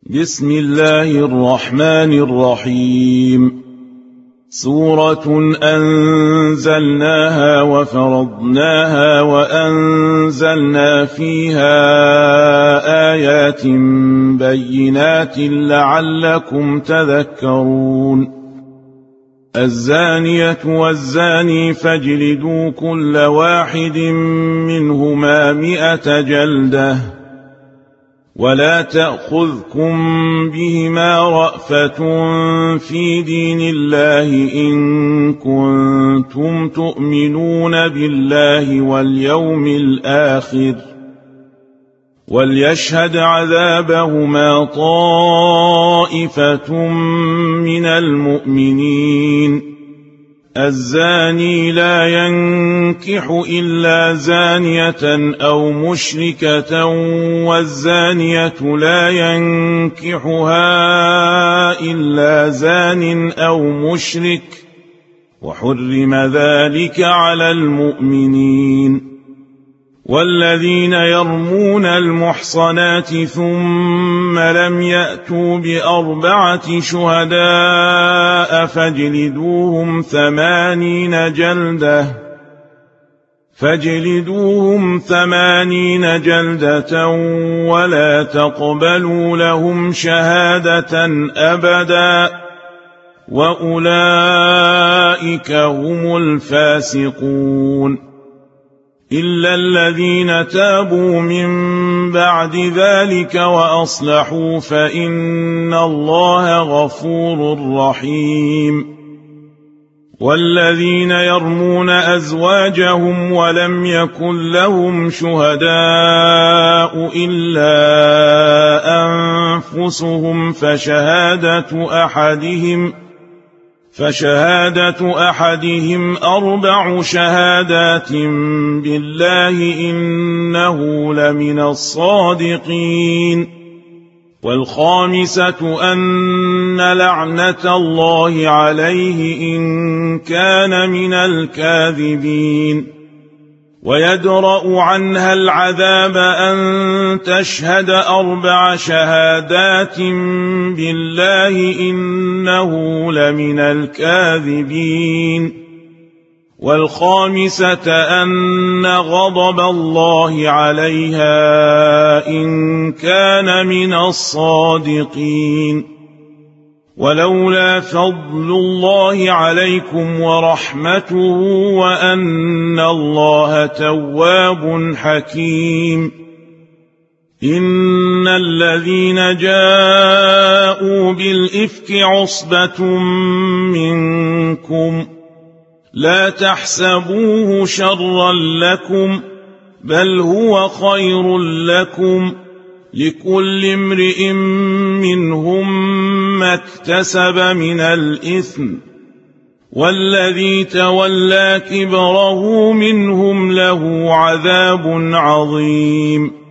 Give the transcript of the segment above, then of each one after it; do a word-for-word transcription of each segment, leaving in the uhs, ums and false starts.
بسم الله الرحمن الرحيم. سورة أنزلناها وفرضناها وأنزلنا فيها آيات بينات لعلكم تذكرون. الزانية والزاني فاجلدوا كل واحد منهما مئة جلدة ولا تأخذكم بهما رأفة في دين الله إن كنتم تؤمنون بالله واليوم الآخر وليشهد عذابهما طائفة من المؤمنين. الزاني لا ينكح إلا زانية أو مشركة والزانية لا ينكحها إلا زان أو مشرك وحرم ذلك على المؤمنين. والذين يرمون المحصنات ثم لم يأتوا بأربعة شهداء فاجلدوهم ثمانين جلدة فاجلدوهم ثمانين جلدة ولا تقبلوا لهم شهادة أبدا وأولئك هم الفاسقون. إلا الذين تابوا من بعد ذلك وأصلحوا فإن الله غفور رحيم. والذين يرمون أزواجهم ولم يكن لهم شهداء إلا أنفسهم فشهادة أحدهم فشهادة أحدهم أربع شهادات بالله إنه لمن الصادقين. والخامسة أن لعنة الله عليه إن كان من الكاذبين. ويدرأ عنها العذاب أن تشهد أربع شهادات بالله إنه لمن الكاذبين. والخامسة أن غضب الله عليها إن كان من الصادقين. ولولا فضل الله عليكم ورحمته وأن الله تواب حكيم. إن الذين جاءوا بالإفك عصبة منكم لا تحسبوه شرا لكم بل هو خير لكم لكل امرئ منهم ما اكتسب من الإثم والذي تولى كبره منهم له عذاب عظيم.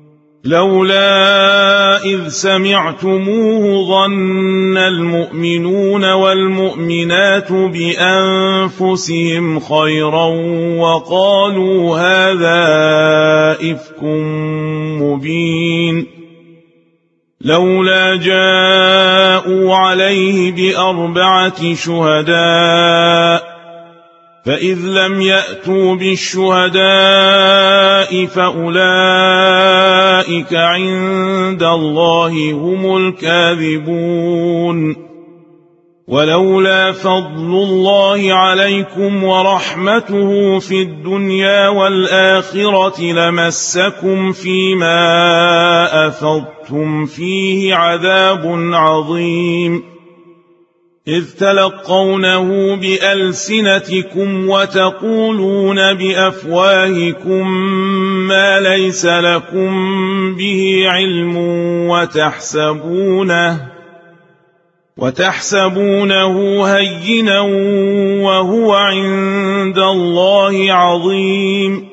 لولا إذ سمعتموه ظن المؤمنون والمؤمنات بأنفسهم خيرا وقالوا هذا إفك مبين. لولا جاءوا عليه بأربعة شهداء فإذ لم يأتوا بالشهداء فأولئك عند الله هم الكاذبون. ولولا فضل الله عليكم ورحمته في الدنيا والآخرة لمسكم فيما أفضتم فيه عذاب عظيم. إذ تلقونه بألسنتكم وتقولون بأفواهكم ما ليس لكم به علم وتحسبونه وتحسبونه هينا وهو عند الله عظيم.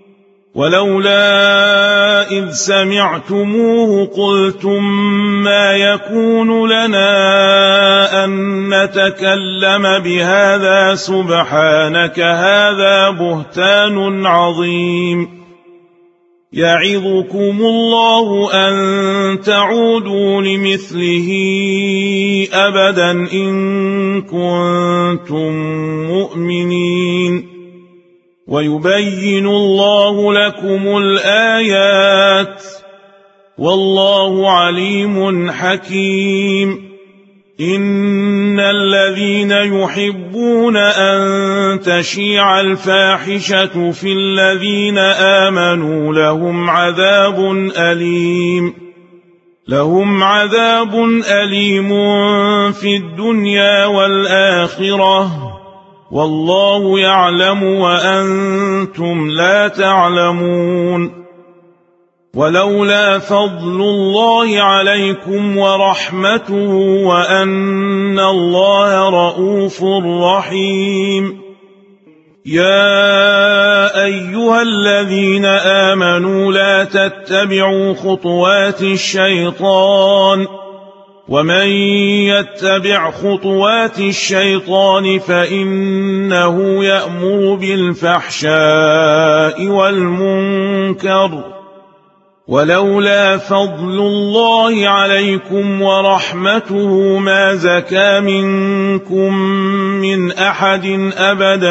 ولولا إذ سمعتموه قلتم ما يكون لنا أن نتكلم بهذا سبحانك هذا بهتان عظيم. يعظكم الله أن تعودوا لمثله أبدا إن كنتم مؤمنين ويبين الله لكم الآيات والله عليم حكيم إن الذين يحبون أن تشيع الفاحشة في الذين آمنوا لهم عذاب أليم لهم عذاب أليم في الدنيا والآخرة والله يعلم وأنتم لا تعلمون ولولا فضل الله عليكم ورحمته وأن الله رؤوف رحيم يا أيها الذين آمنوا لا تتبعوا خطوات الشيطان ومن يتبع خطوات الشيطان فإنه يأمر بالفحشاء والمنكر ولولا فضل الله عليكم ورحمته ما زكى منكم من أحد أبدا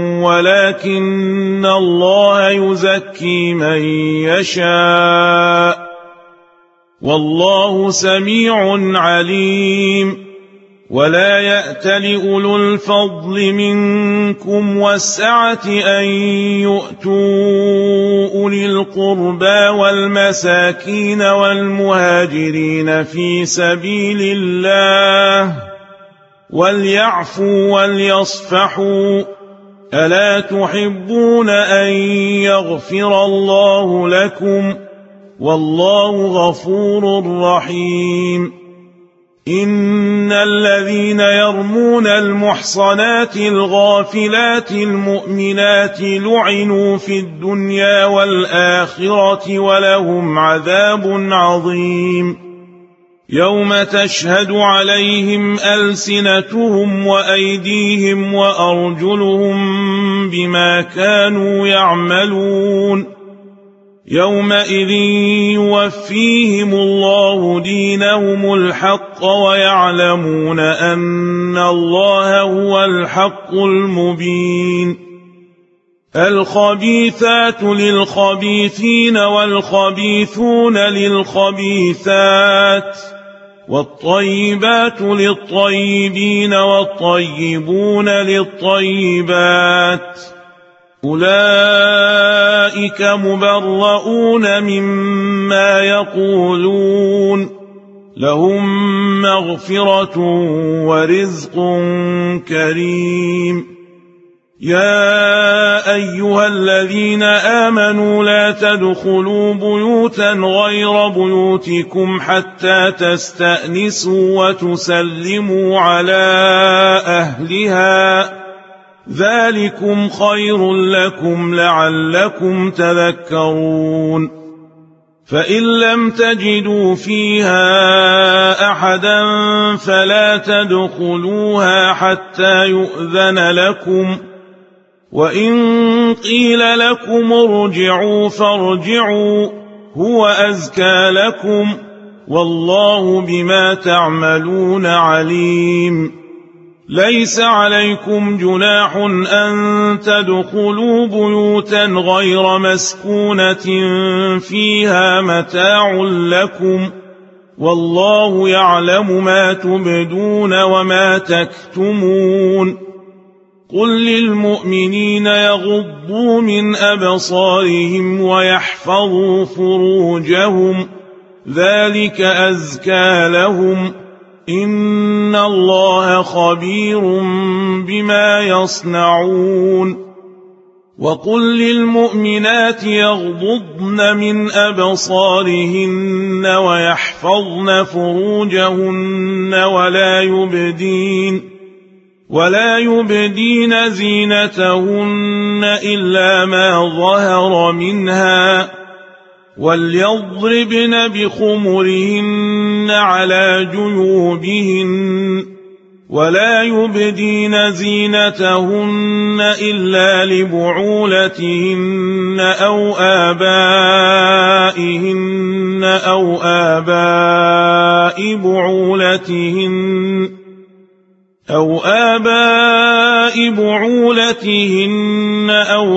ولكن الله يزكي من يشاء والله سميع عليم ولا يأتل أولو الفضل منكم والسعة أن يؤتوا أولي القربى والمساكين والمهاجرين في سبيل الله وليعفوا وليصفحوا ألا تحبون أن يغفر الله لكم والله غفور رحيم إن الذين يرمون المحصنات الغافلات المؤمنات لعنوا في الدنيا والآخرة ولهم عذاب عظيم يوم تشهد عليهم ألسنتهم وأيديهم وأرجلهم بما كانوا يعملون يومئذ يوفيهم الله دينهم الحق ويعلمون أن الله هو الحق المبين الخبيثات للخبيثين والخبيثون للخبيثات والطيبات للطيبين والطيبون للطيبات أولئك مبرؤون مما يقولون لهم مغفرة ورزق كريم يا أيها الذين آمنوا لا تدخلوا بيوتا غير بيوتكم حتى تستأنسوا وتسلموا على أهلها ذلكم خير لكم لعلكم تذكرون فإن لم تجدوا فيها أحدا فلا تدخلوها حتى يؤذن لكم وإن قيل لكم ارجعوا فارجعوا هو أزكى لكم والله بما تعملون عليم ليس عليكم جناح أن تدخلوا بيوتا غير مسكونة فيها متاع لكم والله يعلم ما تبدون وما تكتمون قل للمؤمنين يغضوا من أبصارهم ويحفظوا فروجهم ذلك أزكى لهم إن الله خبير بما يصنعون وقل للمؤمنات يغضضن من أبصارهن ويحفظن فروجهن ولا يبدين ولا يبدين زينتهن إلا ما ظهر منها وليضربن بخمرهن على جيوبهن ولا يبدين زينتهن إلا لبعولتهن أو آبائهن أو آباء بعولتهن أو آباء بعولتهن أو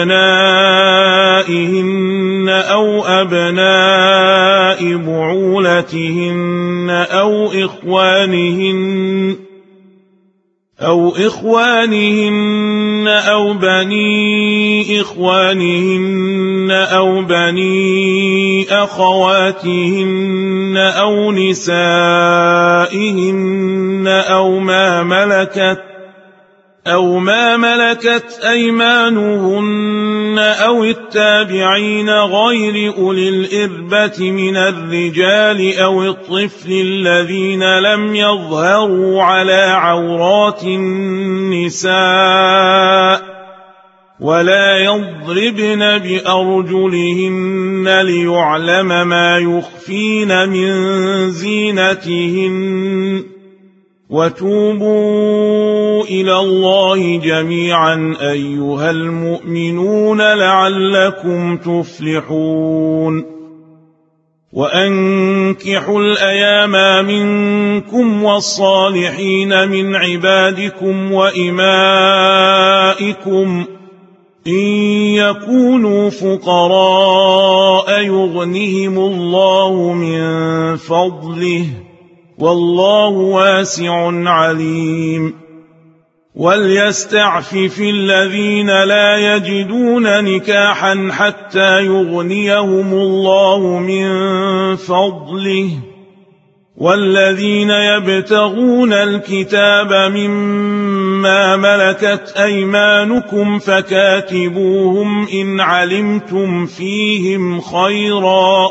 أبنائهن أو أبناء بعولتهن أو إخوانهن أو إخوانهن أو بني إخوانهن أو بني أخواتهن أو نسائهن أو ما ملكت أو ما ملكت أيمانهن أو التابعين غير أولي الإربة من الرجال أو الطفل الذين لم يظهروا على عورات النساء ولا يضربن بأرجلهن ليعلم ما يخفين من زينتهن وتوبوا إلى الله جميعا أيها المؤمنون لعلكم تفلحون وأنكحوا الأيام منكم والصالحين من عبادكم وإمائكم إن يكونوا فقراء يغنهم الله من فضله والله واسع عليم وليستعفف الذين لا يجدون نكاحا حتى يغنيهم الله من فضله والذين يبتغون الكتاب مما ملكت أيمانكم فكاتبوهم إن علمتم فيهم خيرا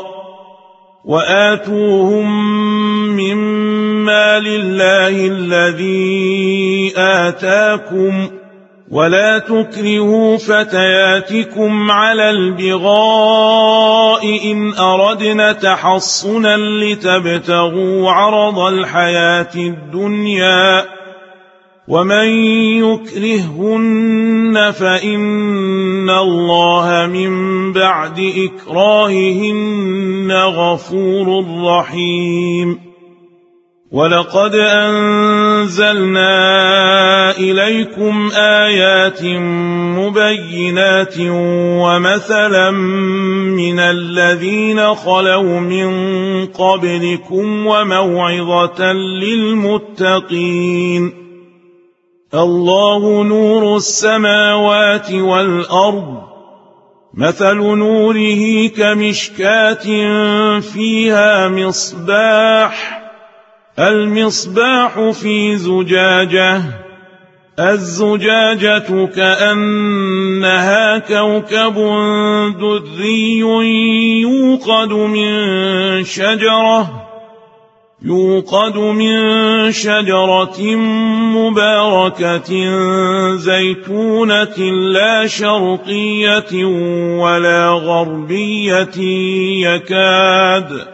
وآتوهم مما لله الذي آتاكم ولا تكرهوا فتياتكم على البغاء إن أردنا تحصنا لتبتغوا عرض الحياة الدنيا ومن يكرههن فإن الله من بعد إكراههن غفور رحيم ولقد أنزلنا إليكم آيات مبينات ومثلا من الذين خلوا من قبلكم وموعظة للمتقين الله نور السماوات والأرض مثل نوره كمشكاة فيها مصباح المصباح في زجاجة الزجاجة كأنها كوكب دري يوقد من شجرة يوقد من شجرة مباركة زيتونة لا شرقية ولا غربية يكاد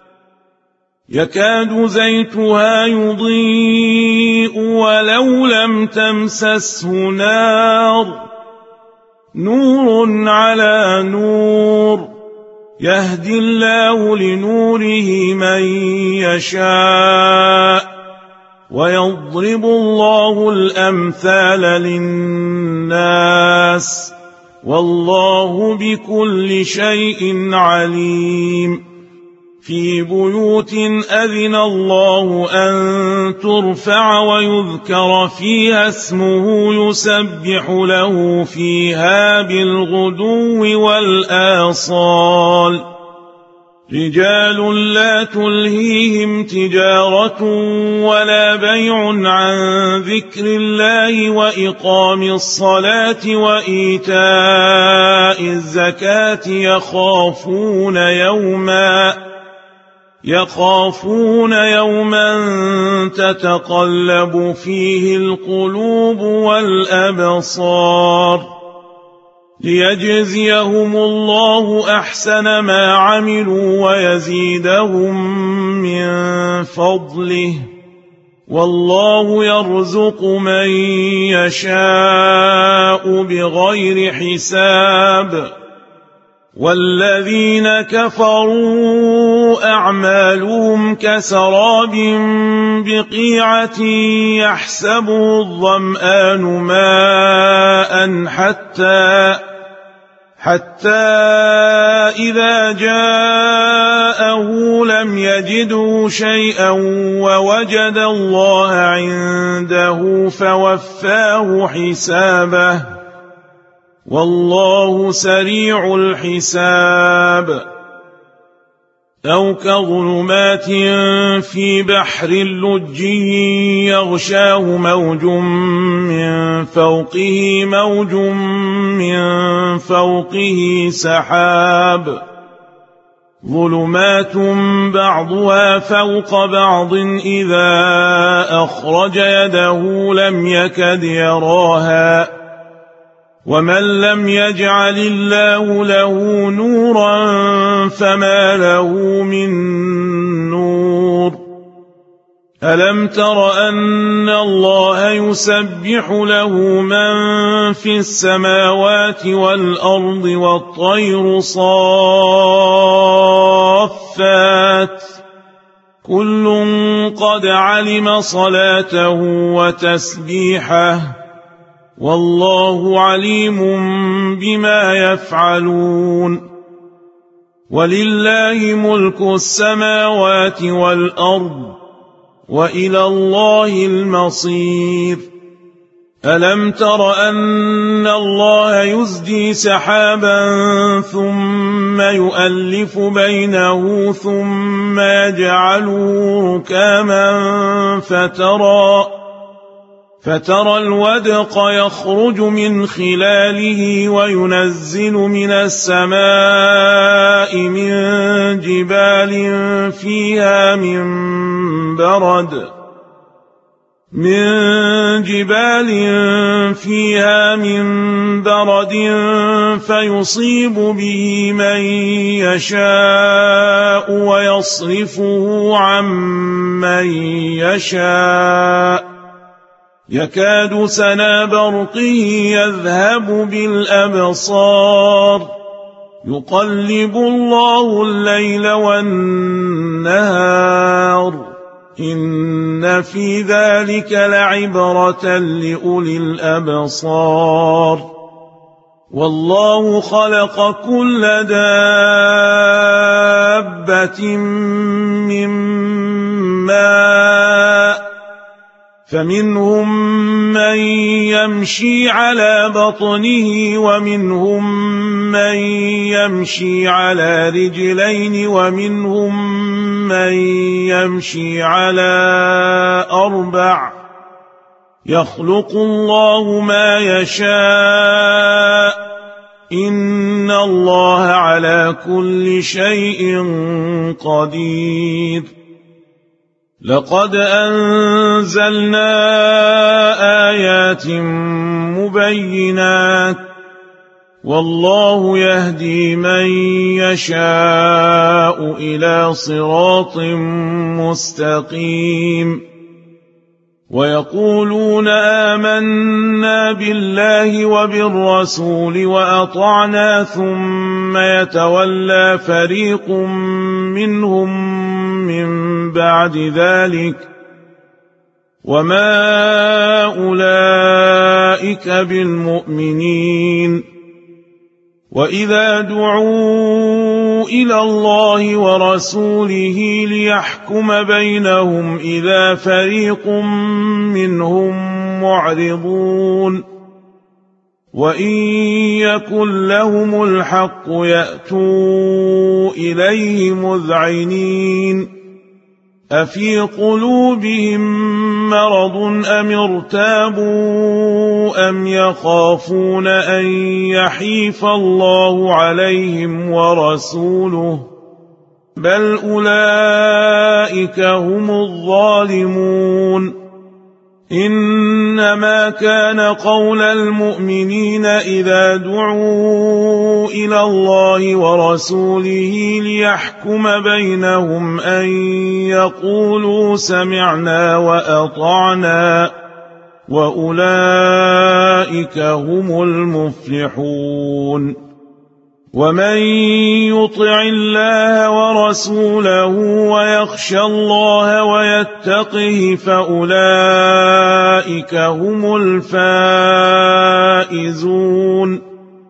يكاد زيتها يضيء ولو لم تمسسه نار نور على نور يهدي الله لنوره من يشاء ويضرب الله الأمثال للناس والله بكل شيء عليم في بيوت أذن الله أن ترفع ويذكر فيها اسمه يسبح له فيها بالغدو والآصال رجال لا تلهيهم تجارة ولا بيع عن ذكر الله وإقام الصلاة وإيتاء الزكاة يخافون يوما يخافون يوما تتقلب فيه القلوب والأبصار ليجزيهم الله أحسن ما عملوا ويزيدهم من فضله والله يرزق من يشاء بغير حساب والذين كفروا أعمالهم كسراب بقيعة يحسبه الظمآن ماء حتى حتى إذا جاءه لم يجده شيئا ووجد الله عنده فوفاه حسابه والله سريع الحساب أو كظلمات في بحر لجي يغشاه موج من فوقه موج من فوقه سحاب ظلمات بعضها فوق بعض إذا أخرج يده لم يكد يراها ومن لم يجعل الله له نورا فما له من نور ألم تر أن الله يسبح له من في السماوات والأرض والطير صافات كل قد علم صلاته وتسبيحه والله عليم بما يفعلون ولله ملك السماوات والأرض وإلى الله المصير ألم تر أن الله يزجي سحابا ثم يؤلف بينه ثم يجعله ركاما فترى فترى الودق يخرج من خلاله وينزل من السماء من جبال فيها من برد من جبال فيها من برد فيصيب به من يشاء ويصرفه عن من يشاء يكاد سنا برقه يذهب بالأبصار يقلب الله الليل والنهار إن في ذلك لعبرة لأولي الأبصار والله خلق كل دابة من ماء فمنهم من يمشي على بطنه ومنهم من يمشي على رجلين ومنهم من يمشي على أربع يخلق الله ما يشاء إن الله على كل شيء قدير لقد أنزلنا آيات مبينات والله يهدي من يشاء إلى صراط مستقيم ويقولون آمنا بالله وبالرسول وأطعنا ثم يتولى فريق منهم من بعد ذلك وما أولئك بالمؤمنين وإذا دعوا إلى الله ورسوله ليحكم بينهم إذا فريق منهم معرضون وإن يكن لهم الحق يأتوا إليه مذعنين أفي قلوبهم مرض أم ارتابوا أم يخافون أن يحيف الله عليهم ورسوله بل أولئك هم الظالمون إنما كان قول المؤمنين إذا دعوا إلى الله ورسوله ليحكم بينهم أن يقولوا سمعنا وأطعنا وأولئك هم المفلحون ومن يطع الله ورسوله ويخشى الله ويتقه فأولئك هم الفائزون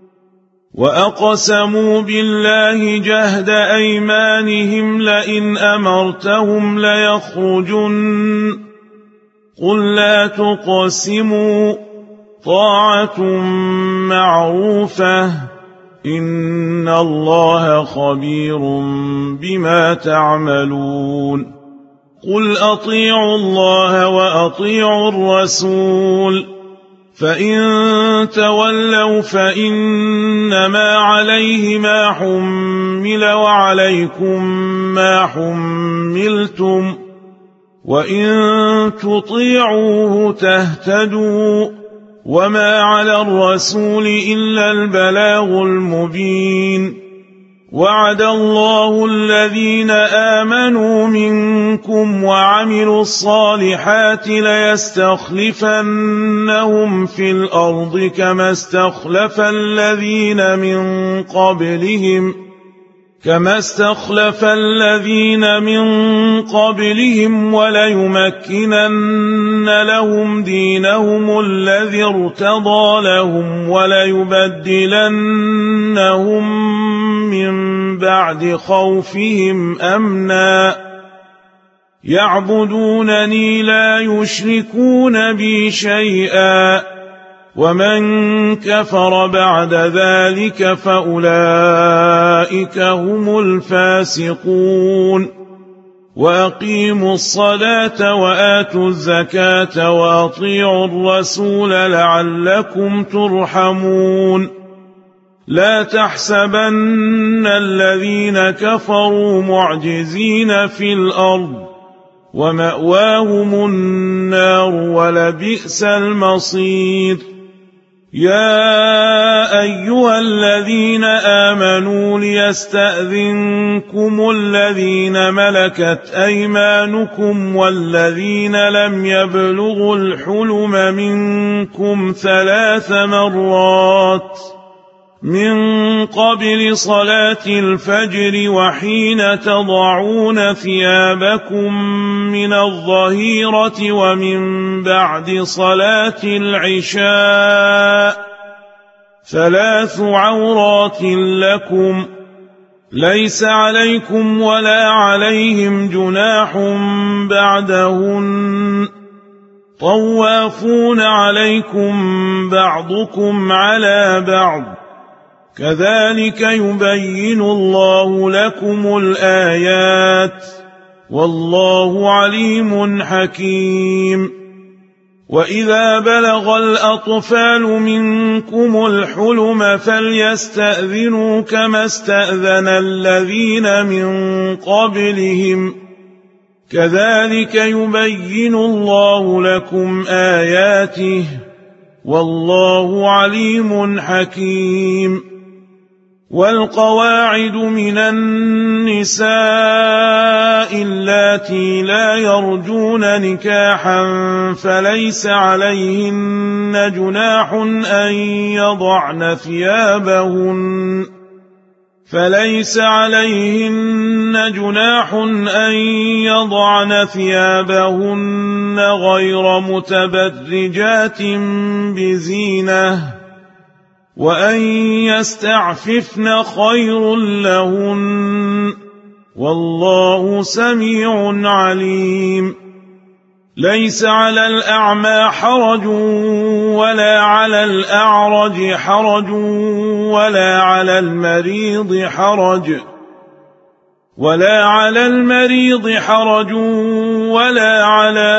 وأقسموا بالله جهد أيمانهم لئن أمرتهم ليخرجن قل لا تقسموا طاعة معروفة إن الله خبير بما تعملون قل أطيعوا الله وأطيعوا الرسول فإن تولوا فإنما عليه ما حمل وعليكم ما حملتم وإن تطيعوه تهتدوا وما على الرسول إلا البلاغ المبين وعد الله الذين آمنوا منكم وعملوا الصالحات ليستخلفنهم في الأرض كما استخلف الذين من قبلهم كما استخلف الذين من قبلهم وليمكنن لهم دينهم الذي ارتضى لهم وليبدلنهم من بعد خوفهم أمنا يعبدونني لا يشركون بي شيئا ومن كفر بعد ذلك فأولئك هم الفاسقون وأقيموا الصلاة وآتوا الزكاة وأطيعوا الرسول لعلكم ترحمون لا تحسبن الذين كفروا معجزين في الأرض ومأواهم النار ولبئس المصير يا أيها الذين آمنوا ليستأذنكم الذين ملكت أيمانكم والذين لم يبلغوا الحلم منكم ثلاث مرات من قبل صلاة الفجر وحين تضعون ثيابكم من الظهيرة ومن بعد صلاة العشاء ثلاث عورات لكم ليس عليكم ولا عليهم جناح بعدهن طوافون عليكم بعضكم على بعض كذلك يبين الله لكم الآيات والله عليم حكيم وإذا بلغ الأطفال منكم الحلم فليستأذنوا كما استأذن الذين من قبلهم كذلك يبين الله لكم آياته والله عليم حكيم والقواعد من النساء اللاتي لا يرجون نكاحا فليس عليهن جناح أن يضعن ثيابهن فليس عليهن جناح أن يضعن ثيابهن غير متبرجات بزينة وأن يستعففن خير لهن والله سميع عليم ليس على الأعمى حرج ولا على الأعرج حرج ولا على المريض حرج ولا على المريض حرج ولا على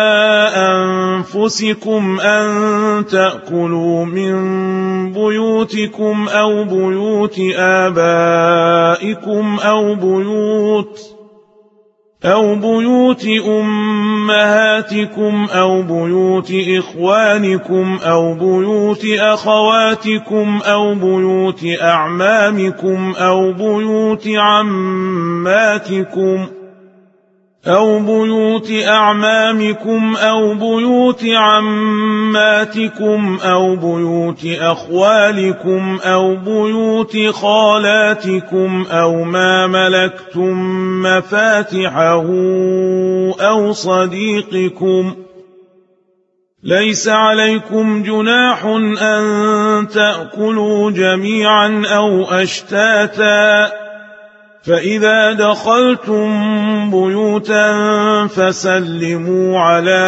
أنفسكم أن تأكلوا من بيوتكم أو بيوت آبائكم أو بيوت أو بيوت أمهاتكم أو بيوت إخوانكم أو بيوت أخواتكم أو بيوت أعمامكم أو بيوت عماتكم أو بيوت أعمامكم أو بيوت عماتكم أو بيوت أخوالكم أو بيوت خالاتكم أو ما ملكتم مفاتحه أو صديقكم. ليس عليكم جناح أن تأكلوا جميعا أو أشتاتا، فإذا دخلتم بيوتا فسلموا على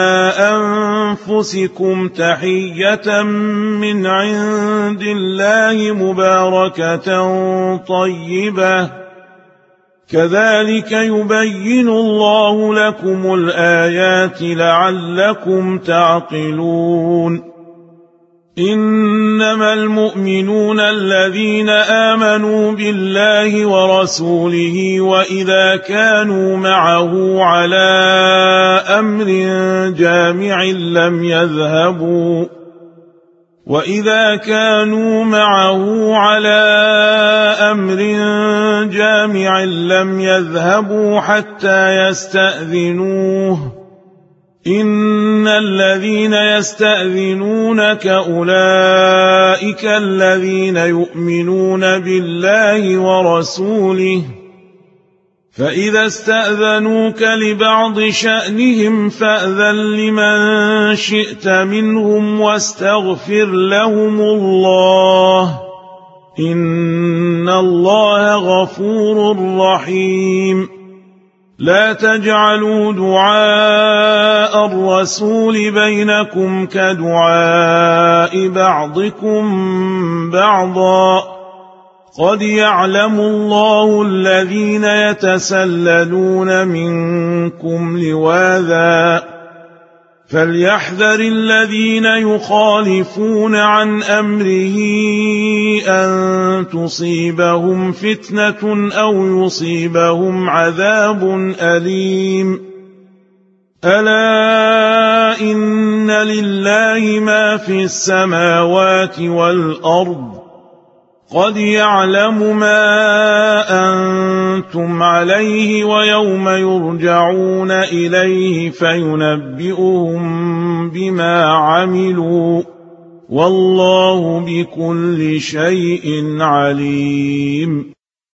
أنفسكم تحية من عند الله مباركة طيبة، كذلك يبين الله لكم الآيات لعلكم تعقلون. إنما المؤمنون الذين آمنوا بالله ورسوله وإذا كانوا معه على أمر جامع لم يذهبوا وإذا كانوا معه على أمر جامع لم يذهبوا حتى يستأذنوه. إن الذين يستأذنونك أولئك الذين يؤمنون بالله ورسوله، فإذا استأذنوك لبعض شأنهم فأذن لمن شئت منهم واستغفر لهم الله، إن الله غفور رحيم. لا تجعلوا دعاء الرسول بينكم كدعاء بعضكم بعضا، قد يعلم الله الذين يتسللون منكم لواذا، فليحذر الذين يخالفون عن أمره أن تصيبهم فتنة أو يصيبهم عذاب أليم. ألا إن لله ما في السماوات والأرض، قد يعلم ما أنتم عليه ويوم يرجعون إليه فينبئهم بما عملوا، والله بكل شيء عليم.